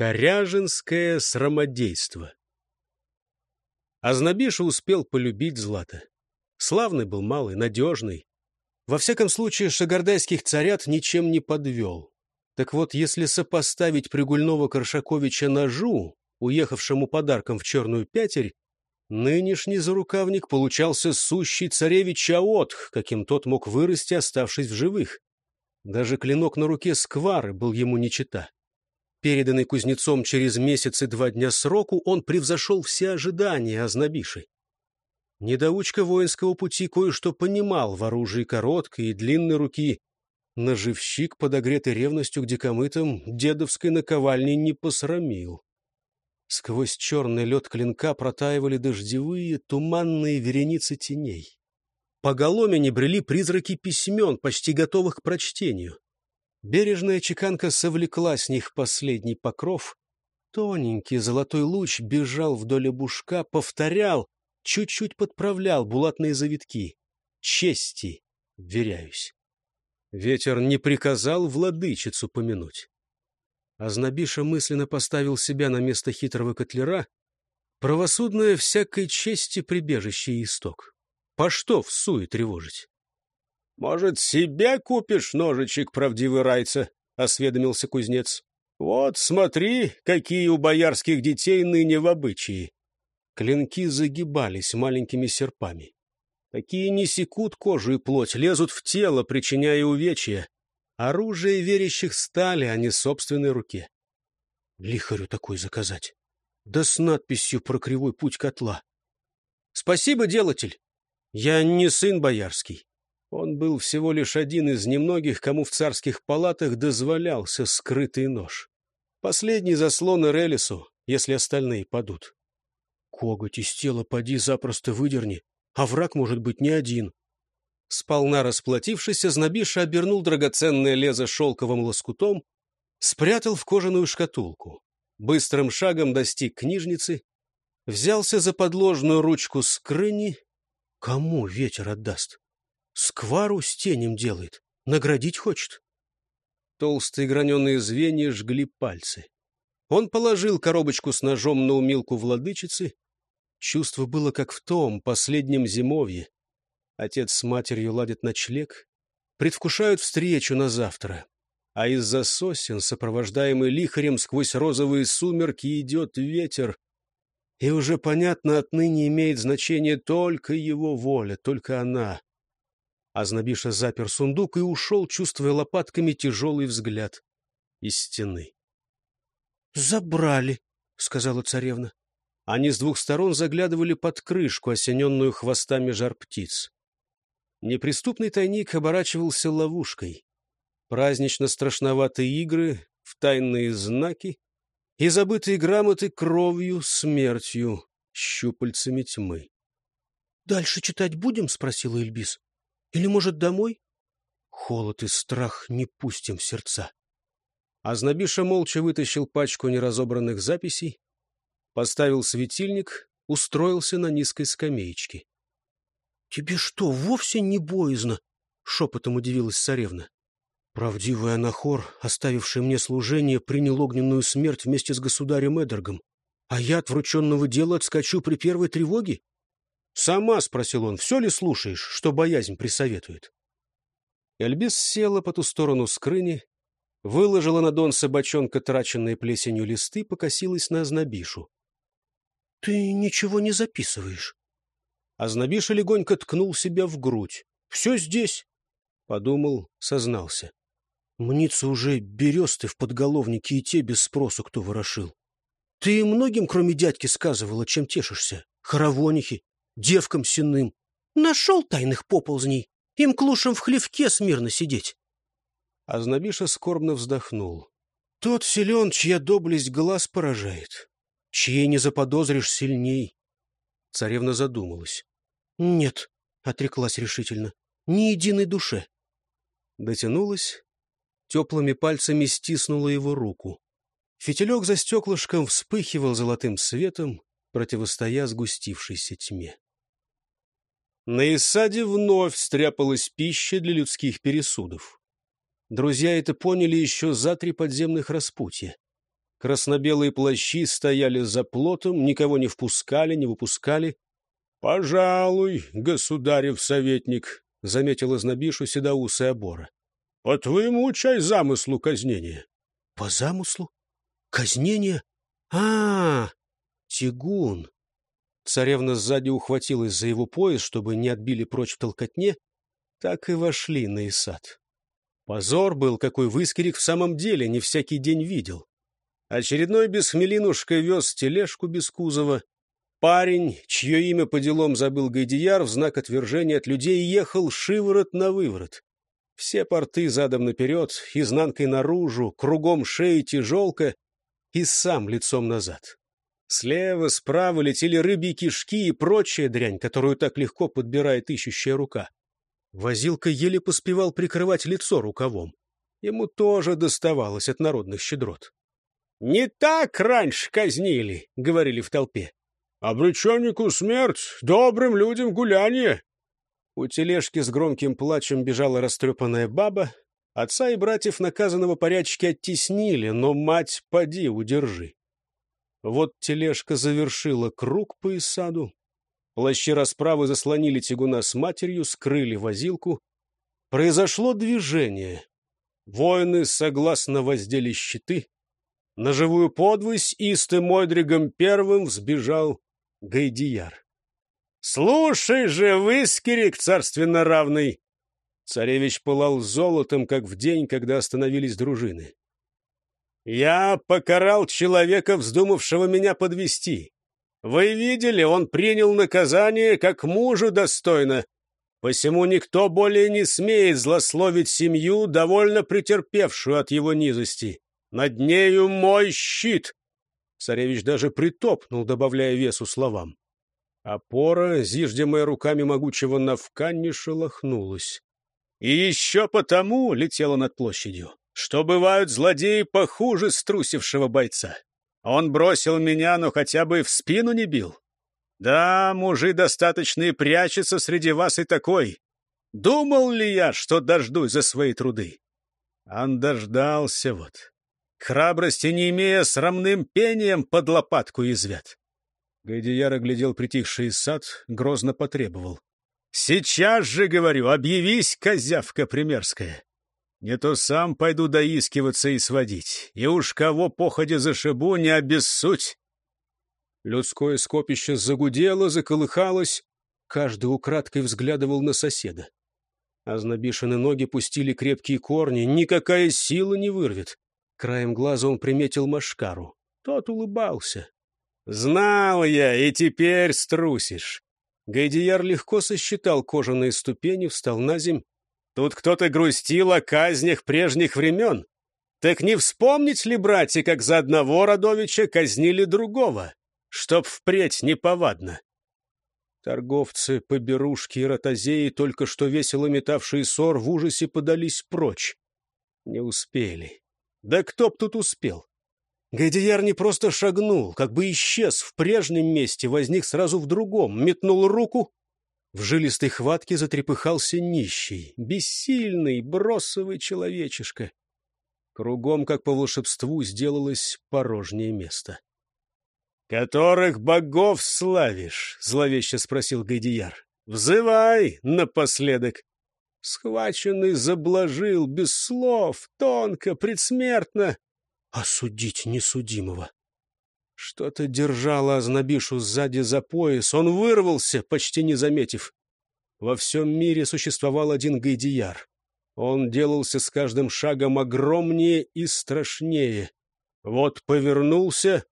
Коряжинское срамодейство. Азнабиша успел полюбить Злата. Славный был малый, надежный. Во всяком случае, шагардайских царят ничем не подвел. Так вот, если сопоставить Пригульного Коршаковича ножу, уехавшему подарком в Черную Пятерь, нынешний зарукавник получался сущий царевич Аотх, каким тот мог вырасти, оставшись в живых. Даже клинок на руке сквары был ему не чета. Переданный кузнецом через месяц и 2 дня сроку, он превзошел все ожидания Азнабиши. Недоучка воинского пути кое-что понимал в оружии короткой и длинной руки. Ножевщик, подогретый ревностью к дикомытам, дедовской наковальни не посрамил. Сквозь черный лед клинка протаивали дождевые, туманные вереницы теней. По голомине брели призраки письмен, почти готовых к прочтению. Бережная чеканка совлекла с них последний покров. Тоненький золотой луч бежал вдоль обушка, повторял, чуть-чуть подправлял булатные завитки. Чести вверяюсь. Ветер не приказал владычицу помянуть. Азнабиша мысленно поставил себя на место хитрого котляра. Правосудное всякой чести прибежище и исток. По что в суе тревожить? — Может, себя купишь, ножичек, правдивый райца? — осведомился кузнец. — Вот, смотри, какие у боярских детей ныне в обычае. Клинки загибались маленькими серпами. Такие не секут кожу и плоть, лезут в тело, причиняя увечья. Оружие верящих стали, а не собственной руке. Лихарю такой заказать. Да с надписью про кривой путь котла. — Спасибо, делатель. Я не сын боярский. Он был всего лишь один из немногих, кому в царских палатах дозволялся скрытый нож. Последний заслон Эрелису, если остальные падут. Коготь из тела поди запросто выдерни, а враг может быть не один. Сполна расплатившись, Азнабиша обернул драгоценное лезо шелковым лоскутом, спрятал в кожаную шкатулку. Быстрым шагом достиг книжницы, взялся за подложную ручку скрыни. Кому ветер отдаст? Сквару с тенем делает, наградить хочет. Толстые граненые звенья жгли пальцы. Он положил коробочку с ножом на умилку владычицы. Чувство было как в том последнем зимовье. Отец с матерью ладят ночлег, предвкушают встречу на завтра. А из-за сосен, сопровождаемый лихарем сквозь розовые сумерки, идет ветер. И уже понятно, отныне имеет значение только его воля, только она. Азнабиша запер сундук и ушел, чувствуя лопатками тяжелый взгляд из стены. — Забрали, — сказала царевна. Они с 2 сторон заглядывали под крышку, осененную хвостами жар-птиц. Неприступный тайник оборачивался ловушкой. Празднично-страшноватые игры в тайные знаки и забытые грамоты кровью, смертью, щупальцами тьмы. — Дальше читать будем? — спросила Эльбис. — Или, может, домой? Холод и страх не пустим в сердца. Азнабиша молча вытащил пачку неразобранных записей, поставил светильник, устроился на низкой скамеечке. — Тебе что, вовсе не боязно? — шепотом удивилась царевна. Правдивый анахор, оставивший мне служение, принял огненную смерть вместе с государем Эдергом. А я от врученного дела отскочу при первой тревоге? — Сама, — спросил он, — все ли слушаешь, что боязнь присоветует? Эльбис села по ту сторону скрыни, выложила на дон собачонка траченные плесенью листы, покосилась на Азнабишу. — Ты ничего не записываешь? Азнабиша легонько ткнул себя в грудь. — Все здесь. Подумал, сознался. Мнится уже бересты в подголовнике и те без спросу кто ворошил. Ты многим, кроме дядьки, сказывала, чем тешишься? Хоровонихи, девкам сенным. Нашел тайных поползней. Им клушам в хлевке смирно сидеть. Азнабиша скорбно вздохнул. Тот силен, чья доблесть глаз поражает. Чьей не заподозришь сильней. Царевна задумалась. — Нет, — отреклась решительно, — ни единой душе. Дотянулась, теплыми пальцами стиснула его руку. Фитилек за стеклышком вспыхивал золотым светом, противостоя сгустившейся тьме. На Исаде вновь стряпалась пища для людских пересудов. Друзья это поняли еще за 3 подземных распутья. Красно-белые плащи стояли за плотом, никого не впускали, не выпускали. — Пожалуй, государев советник, — заметил Ознобишу седоусый обора. — По твоему, чай, замыслу казнения. — По замыслу? Казнение? Тягун. Царевна сзади ухватилась за его пояс, чтобы не отбили прочь в толкотне. Так и вошли на Исад. Позор был, какой Выскирик в самом деле не всякий день видел. Очередной бесхмелинушка вез тележку без кузова. Парень, чье имя по делам забыл Гайдияр, в знак отвержения от людей ехал шиворот на выворот. Все порты задом наперед, изнанкой наружу, кругом шеи тяжелка и сам лицом назад. Слева, справа летели рыбьи кишки и прочая дрянь, которую так легко подбирает ищущая рука. Возилка еле поспевал прикрывать лицо рукавом. Ему тоже доставалось от народных щедрот. — Не так раньше казнили, — говорили в толпе. — Обреченнику смерть, добрым людям гулянье. У тележки с громким плачем бежала растрепанная баба. Отца и братьев наказанного порядчики оттеснили, но мать поди удержи. Вот тележка завершила круг по Исаду. Плащи расправы заслонили тягуна с матерью, скрыли возилку. Произошло движение. Воины согласно воздели щиты. На живую подвысь истым Мойдригом первым взбежал Гайдияр. — Слушай же, Выскирик царственно равный! Царевич пылал золотом, как в день, когда остановились дружины. — Я покарал человека, вздумавшего меня подвести. Вы видели, он принял наказание, как мужу достойно. Посему никто более не смеет злословить семью, довольно претерпевшую от его низости. Над нею мой щит. Царевич даже притопнул, добавляя весу словам. Опора, зиждемая руками могучего Навка, не шелохнулась. И еще потому летела над площадью, что бывают злодеи похуже струсившего бойца. Он бросил меня, но хотя бы в спину не бил. Да, мужи достаточные прячутся среди вас и такой. Думал ли я, что дождусь за свои труды? Он дождался вот. Храбрости не имея, срамным пением под лопатку извят. Гайдияр оглядел притихший сад, грозно потребовал. — Сейчас же, говорю, объявись, козявка примерская. Не то сам пойду доискиваться и сводить, и уж кого походя зашибу, не обессудь. Людское скопище загудело, заколыхалось, каждый украдкой взглядывал на соседа. Ознобишины ноги пустили крепкие корни, никакая сила не вырвет. Краем глаза он приметил Машкару. Тот улыбался. — Знал я, и теперь струсишь. Гайдияр легко сосчитал кожаные ступени, встал наземь. Тут кто-то грустил о казнях прежних времен. Так не вспомнить ли, братья, как за одного родовича казнили другого, чтоб впредь неповадно? Торговцы, поберушки и ротозеи, только что весело метавшие ссор, в ужасе подались прочь. Не успели. Да кто б тут успел? Гайдияр не просто шагнул, как бы исчез в прежнем месте, возник сразу в другом, метнул руку. В жилистой хватке затрепыхался нищий, бессильный, бросовый человечишка. Кругом, как по волшебству, сделалось порожнее место. — Которых богов славишь? — зловеще спросил Гайдияр. — Взывай напоследок. Схваченный заблажил без слов, тонко, предсмертно. Осудить несудимого. Что-то держало Ознобишу сзади за пояс. Он вырвался, почти не заметив. Во всем мире существовал один Гайдияр. Он делался с каждым шагом огромнее и страшнее. Вот повернулся.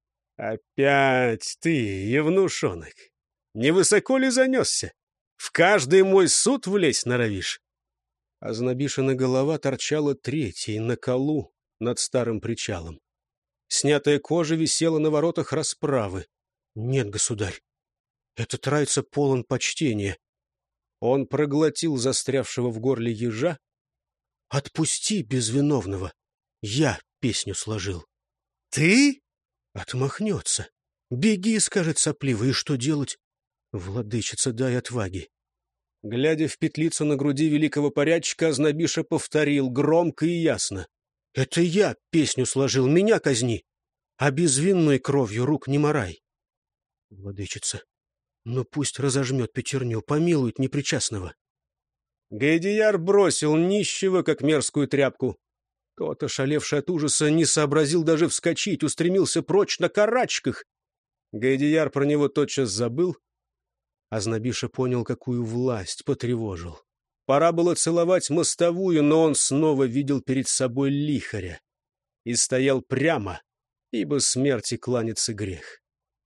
Опять ты, евнушонок. Невысоко ли занесся? В каждый мой суд влезть норовишь. Ознобишина голова торчала третьей на колу над старым причалом. Снятая кожа висела на воротах расправы. Нет, государь, этот райца полон почтения. Он проглотил застрявшего в горле ежа. Отпусти безвиновного. Я песню сложил. Ты? Отмахнется. Беги, скажет сопливый, и что делать? Владычица, дай отваги. Глядя в петлицу на груди великого порядчика, Ознобиша повторил громко и ясно. Это я песню сложил, меня казни. а безвинной кровью рук не морай. Владычица, ну пусть разожмет пятерню, помилует непричастного. Гайдияр бросил нищего, как мерзкую тряпку. Тот, ошалевший от ужаса, не сообразил даже вскочить, устремился прочь на карачках. Гайдияр про него тотчас забыл. Азнабиша понял, какую власть потревожил. Пора было целовать мостовую, но он снова видел перед собой лихаря и стоял прямо, ибо смерти кланяться грех.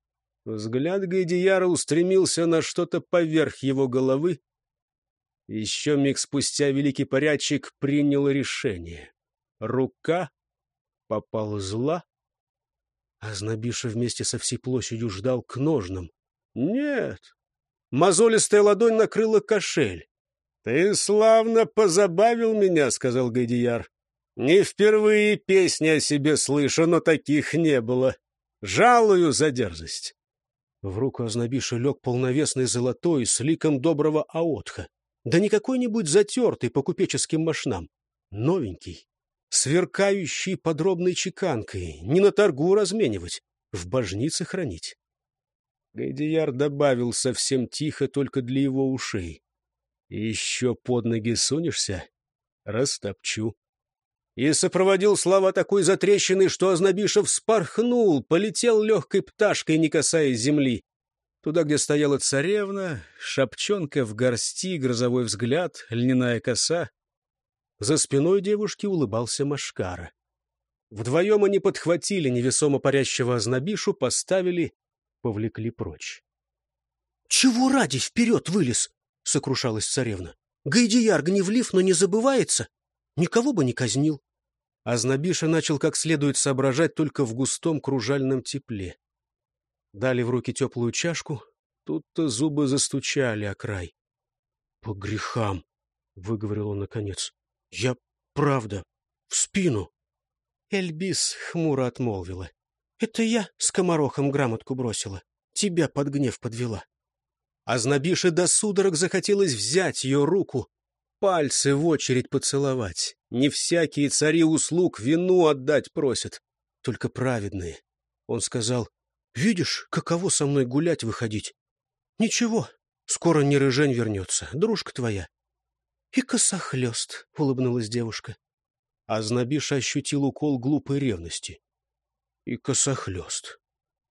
Взгляд Гайдияра устремился на что-то поверх его головы. Еще миг спустя великий порядчик принял решение. Рука попала зла. Азнабиша вместе со всей площадью ждал к ножнам. Нет, мозолистая ладонь накрыла кошель. — Ты славно позабавил меня, — сказал Гайдияр. — Не впервые песни о себе слышу, но таких не было. Жалую за дерзость. В руку Азнабиша лег полновесный золотой с ликом доброго аотха. Да не какой-нибудь затертый по купеческим мошнам. Новенький, сверкающий подробной чеканкой, не на торгу разменивать, в божнице хранить. Гайдияр добавил совсем тихо, только для его ушей. «Еще под ноги сунешься — растопчу». И сопроводил слова такой затрещины, что Азнабиша вспорхнул, полетел легкой пташкой, не касаясь земли. Туда, где стояла царевна, шапчонка в горсти, грозовой взгляд, льняная коса. За спиной девушки улыбался Машкара. Вдвоем они подхватили невесомо парящего Азнабишу, поставили, повлекли прочь. — Чего ради вперед вылез? — сокрушалась царевна. — Гайдияр гневлив, но не забывается. Никого бы не казнил. Азнабиша начал как следует соображать только в густом кружальном тепле. Дали в руки теплую чашку, тут-то зубы застучали о край. — По грехам, — выговорил он наконец. — Я, правда, в спину. Эльбис хмуро отмолвила. — Это я скоморохом грамотку бросила. Тебя под гнев подвела. Азнабише до судорог захотелось взять ее руку, пальцы в очередь поцеловать. Не всякие цари услуг вину отдать просят, только праведные. Он сказал: «Видишь, каково со мной гулять выходить? Ничего, скоро Нерыжень вернется, дружка твоя». «И косохлёст», — улыбнулась девушка. Азнабиша ощутил укол глупой ревности. «И косохлёст».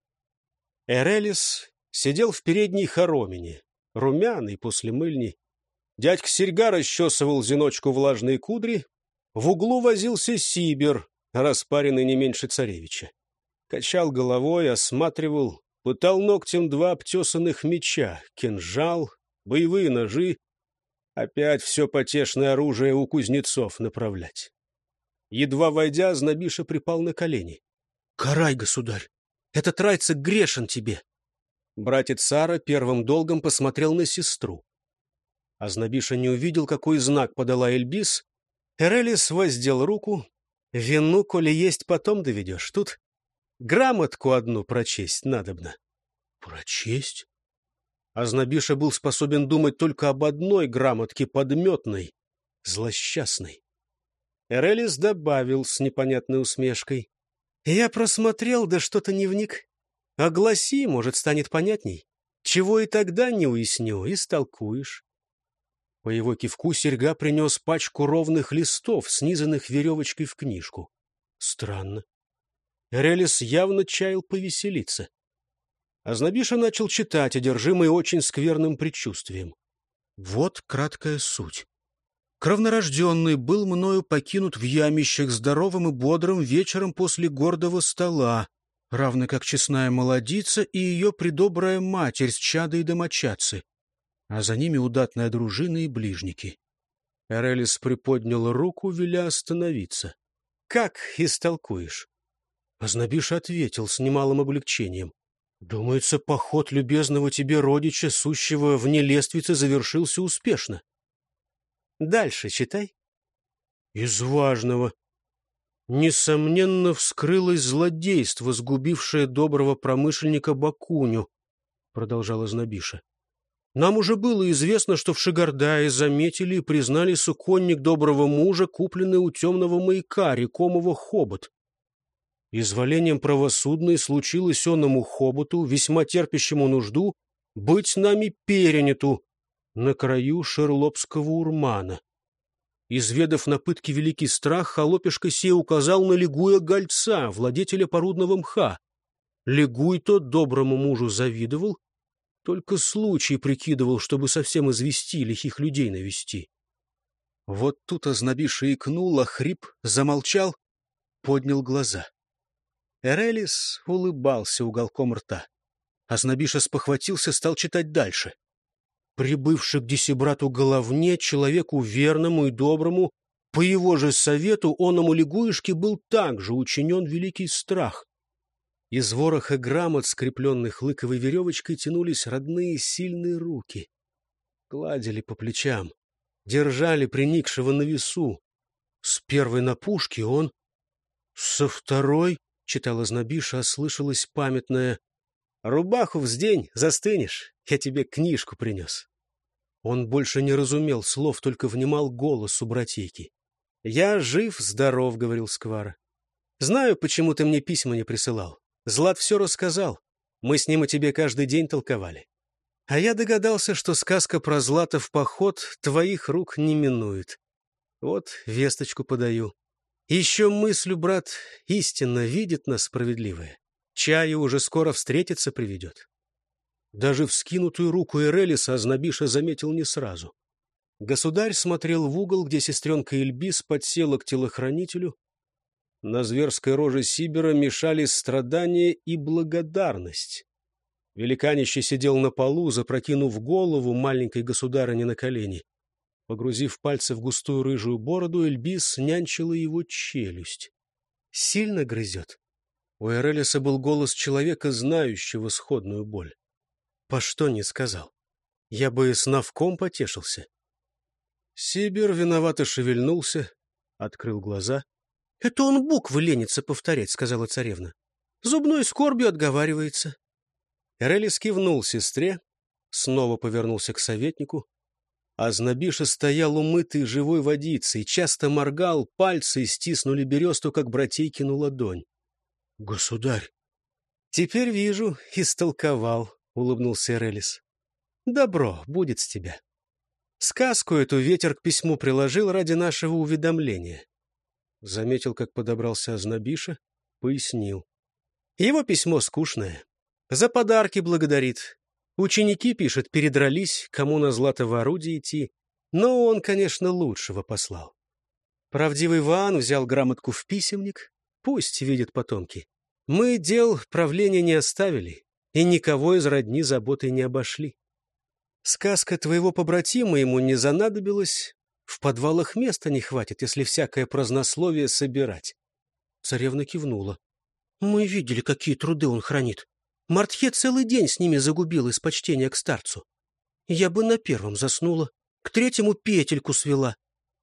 Эрелис сидел в передней хоромине, румяный после мыльни. Дядька Серьга расчесывал зиночку влажные кудри. В углу возился Сибир, распаренный не меньше царевича. Качал головой, осматривал, пытал ногтем два обтесанных меча, кинжал, боевые ножи. Опять все потешное оружие у кузнецов направлять. Едва войдя, Азнабиша припал на колени. — Карай, государь! Этот райцек грешен тебе! Братец Сара первым долгом посмотрел на сестру. Азнабиша не увидел, какой знак подала Эльбис. Эрелис воздел руку. — Вину, коли есть, потом доведешь. Тут грамотку одну прочесть надобно. — Прочесть? Азнабиша был способен думать только об одной грамотке, подметной, злосчастной. Эрелис добавил с непонятной усмешкой: — Я просмотрел, да что-то не вник. Огласи, может, станет понятней. Чего и тогда не уясню, истолкуешь. По его кивку Серьга принес пачку ровных листов, снизанных веревочкой в книжку. Странно. Эрелис явно чаял повеселиться. Азнабиша начал читать, одержимый очень скверным предчувствием. Вот краткая суть. Кровнорожденный был мною покинут в ямищах здоровым и бодрым вечером после гордого стола, равно как честная молодица и ее предобрая матерь с чадой домочадцы, а за ними удатная дружина и ближники. Эрелис приподнял руку, веля остановиться. — Как истолкуешь? Азнабиша ответил с немалым облегчением. — Думается, поход любезного тебе родича, сущего вне лествицы, завершился успешно. Дальше читай. Из важного. Несомненно, вскрылось злодейство, сгубившее доброго промышленника Бакуню, продолжала Азнабиша. Нам уже было известно, что в Шигардае заметили и признали суконник доброго мужа, купленный у темного маяка, рекомого Хобот. Изволением правосудной случилось онному хоботу, весьма терпящему нужду, быть нами переняту на краю шерлопского урмана. Изведав на пытке великий страх, холопишка сей указал на Легуя Гольца, владетеля порудного мха. Легуй тот доброму мужу завидовал, только случай прикидывал, чтобы совсем извести, лихих людей навести. Вот тут ознобиша икнул, охрип, замолчал, поднял глаза. Эрелис улыбался уголком рта. Ознобиша спохватился, стал читать дальше. Прибывший к десябрату Головне, человеку верному и доброму, по его же совету оному лягуишке был также учинен великий страх. Из вороха грамот, скрепленных лыковой веревочкой, тянулись родные сильные руки. Гладили по плечам, держали приникшего на весу. С первой на пушке он, со второй, читала Знобиша, а слышалось памятное: «Рубаху вздень, застынешь, я тебе книжку принес». Он больше не разумел слов, только внимал голосу братейки. «Я жив-здоров», — говорил Сквара. «Знаю, почему ты мне письма не присылал. Злат все рассказал. Мы с ним о тебе каждый день толковали. А я догадался, что сказка про Злата в поход твоих рук не минует. Вот весточку подаю. Еще мыслю, брат, истинно видит нас справедливая. Чаю уже скоро встретиться приведет». Даже вскинутую руку Эрелиса Ознобиша заметил не сразу. Государь смотрел в угол, где сестренка Эльбис подсела к телохранителю. На зверской роже Сибира мешались страдания и благодарность. Великанище сидел на полу, запрокинув голову маленькой государыни на колени. Погрузив пальцы в густую рыжую бороду, Эльбис нянчила его челюсть. «Сильно грызет?» У Эрелиса был голос человека, знающего сходную боль. «По что не сказал? Я бы с навком потешился». Сибир виновато шевельнулся, открыл глаза. — Это он буквы ленится повторять, — сказала царевна. — Зубной скорбью отговаривается. Эрелис кивнул сестре, снова повернулся к советнику. Ознобиша стоял умытый живой водицей, часто моргал, пальцы стиснули бересту, как братейкину ладонь. — Государь! — Теперь вижу, истолковал, — улыбнулся Эрелис. — Добро будет с тебя. Сказку эту ветер к письму приложил ради нашего уведомления. Заметил, как подобрался Ознобиша, пояснил. Его письмо скучное. За подарки благодарит. Ученики, пишет, передрались, кому на Златово орудие идти. Но он, конечно, лучшего послал. Правдивый Иван взял грамотку в писемник. Пусть видят потомки. Мы дел правления не оставили, и никого из родни заботой не обошли. Сказка твоего побратима ему не занадобилась. В подвалах места не хватит, если всякое празднословие собирать. Царевна кивнула. Мы видели, какие труды он хранит. Мартхе целый день с ними загубил из почтения к старцу. Я бы на первом заснула, к третьему петельку свела.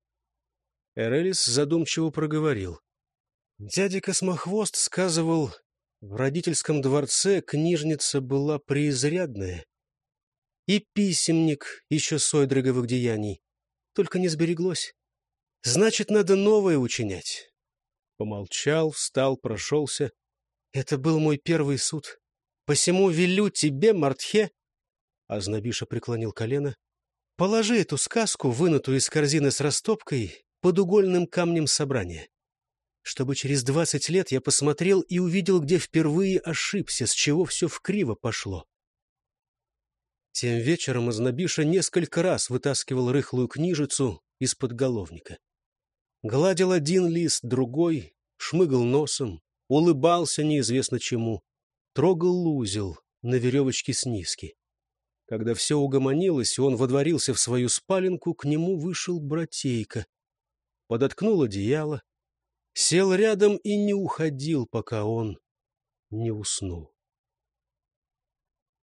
Эрелис задумчиво проговорил. Дядя Космохвост сказывал, в родительском дворце книжница была преизрядная. И писемник еще сойдриговых деяний. Только не сбереглось. Значит, надо новое учинять. Помолчал, встал, прошелся. Это был мой первый суд. Посему велю тебе, Мартхе, Ознобиша преклонил колено, положи эту сказку, вынутую из корзины с растопкой, под угольным камнем собрания, чтобы через 20 лет я посмотрел и увидел, где впервые ошибся, с чего все вкриво пошло. Тем вечером Ознобиша несколько раз вытаскивал рыхлую книжицу из-под головника. Гладил один лист, другой, шмыгал носом, улыбался неизвестно чему, трогал узел на веревочке снизки. Когда все угомонилось, и он водворился в свою спаленку, к нему вышел братейка. Подоткнул одеяло, сел рядом и не уходил, пока он не уснул.